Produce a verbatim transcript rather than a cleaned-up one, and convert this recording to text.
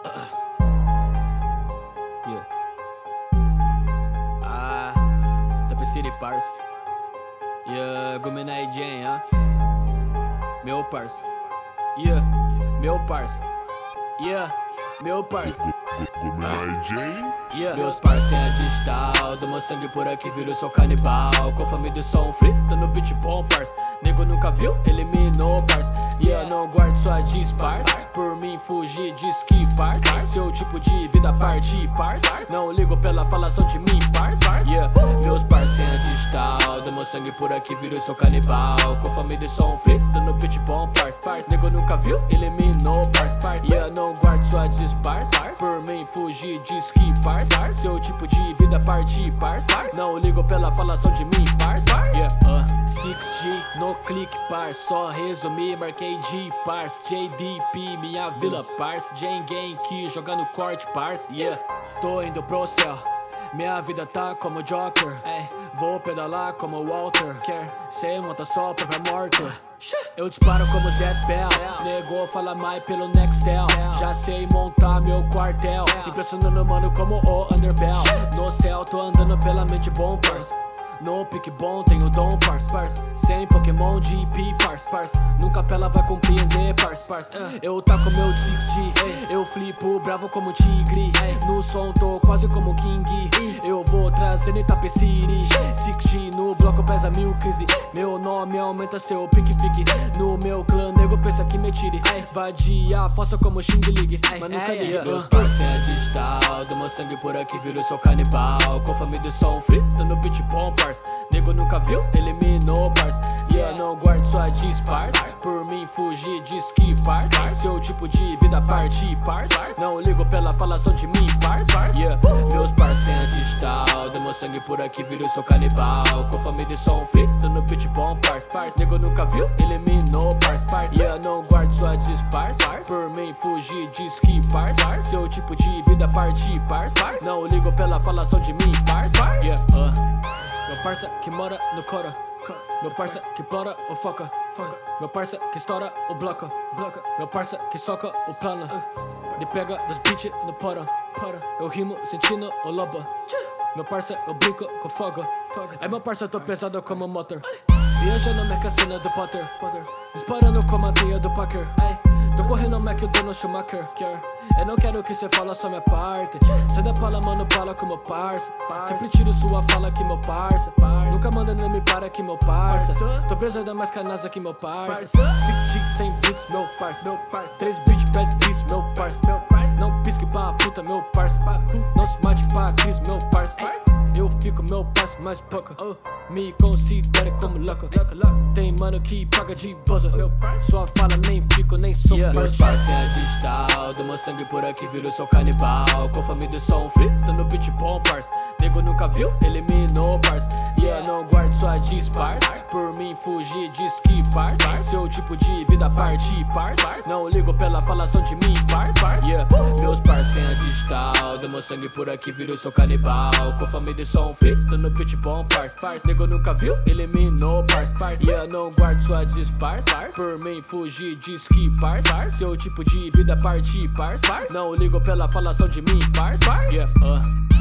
Yeah. Ah, Top City parça. Yeah, Guminai Jane, ah. Meu parça. Yeah, meu parça. Yeah, meu parça. Guminai Jane. Yeah. Meus pais têm a digital, do meu sangue por aqui viro, sou canibal. Com fome de som free, tô no beat bom, parça. Nego nunca viu, eliminou, parça. Yeah, não guardo sua dispars. Por mim fugir de ski, parça. Seu tipo de vida partir, parça. Não ligo pela falação de mim, parça. Yeah, meus pais têm a digital, do meu sangue por aqui viro, sou canibal. Com fome de som free, tô no beat bom, parça. Nego nunca viu, eliminou, parça. Yeah, não guardo sua dispars. Por mim fugir de ski, parça. Seu tipo de vida partir, parça. Não ligo pela falação de mim, parça. Yeah, uh. seis G no clique, parça. Só resumir, marquei G, parça. J D P, minha vila, parça. Jane Gang que joga no corte, parça. Yeah, tô indo pro céu. Minha vida tá como Joker. Ay, vou pedalar como Walter. Quer ser monta só pra morto. Eu disparo como Zé Bell. Negou, fala mais pelo Nextel. Já sei montar meu quartel. Impressionando mano como o Underbell. No céu tô andando pela mente bom, parça. No pique bom, tenho dom, parça, parça. Sem Pokémon G P, parça, parça. Nunca pela vai compreender, parça, parça. Eu taco meu seis G, eu flipo bravo como tigre. No som tô quase como King. Eu vou trazendo Itape City. seis G no bloco pesa mil crise. Meu nome aumenta seu pique fique. No meu clã nego pensa que me tire. Vadia, fossa como Xing Lig. Mas nunca liga. Meus pais têm a digital, do meu sangue por aqui viro, sou canibal. Com fome de som free, tô no beat bom, parça. Nego nunca viu, eliminou, parça. Yeah, não guardo sua dispars. Por mim fugir de ski, parça. Seu tipo de vida partir, parça. Não ligo pela falação de mim, parça. Yeah, meus parça têm a digital, do meu sangue por aqui viro, sou canibal. Com fome de som free, tô no beat bom, parça. Nego nunca viu, eliminou, parça. Yeah, não guardo sua dispars. Por mim fugir de ski, parça. Seu tipo de vida partir, parça. Não ligo pela falação de mim, parça. Yeah, uh. Meu parça que mora no cora. Meu parça que plora ou foca. Meu parça que estoura o bloco. Meu parça que soca o plano. Ele pega dos beats no pora. Eu rimo sentindo o lobo. Meu parça eu brinco com fogo. É meu parça, eu tô pesado como motor. Viajando na cena do Potter. Disparando como a teia do Packer. Tô correndo Mac, eu dou no Schumacher. Eu não quero que cê fala só minha parte. Cê dá pala, mano, pala como parça. Sempre tiro sua fala aqui, meu parça. Nunca manda nem me para aqui, meu parça. Tô preso da mais canasa aqui, meu parça. Six G sem blitz, meu parça. Três bitch, bad beats, meu parça. Não pisque pra puta, meu parça. Não se mate pra Cris, meu parça. Eu fico, meu parça, mais pouca. Me considere como louco. Tem mano que paga de boza. Sua fala nem fico, nem sou. Yeah, meus pais têm a digital, do meu sangue por aqui viro, sou canibal. Com fome de som free, tô no beat bom, parça. Nego nunca viu, eliminou, parça. Yeah, não guardo sua dispars. Por mim fugir de ski, parça. Seu tipo de vida partir, parça. Não ligo pela falação de mim, parça. Yeah, meus pais têm a digital, do meu sangue por aqui viro, sou canibal. Com fome de som free, tô no beat bom, parça. Nego nunca viu, eliminou, parça. Yeah, não guardo sua dispars. Por mim fugir de ski, parça. Seu tipo de vida partir, parça. Não ligo pela falação de mim, parça. Yeah, uh.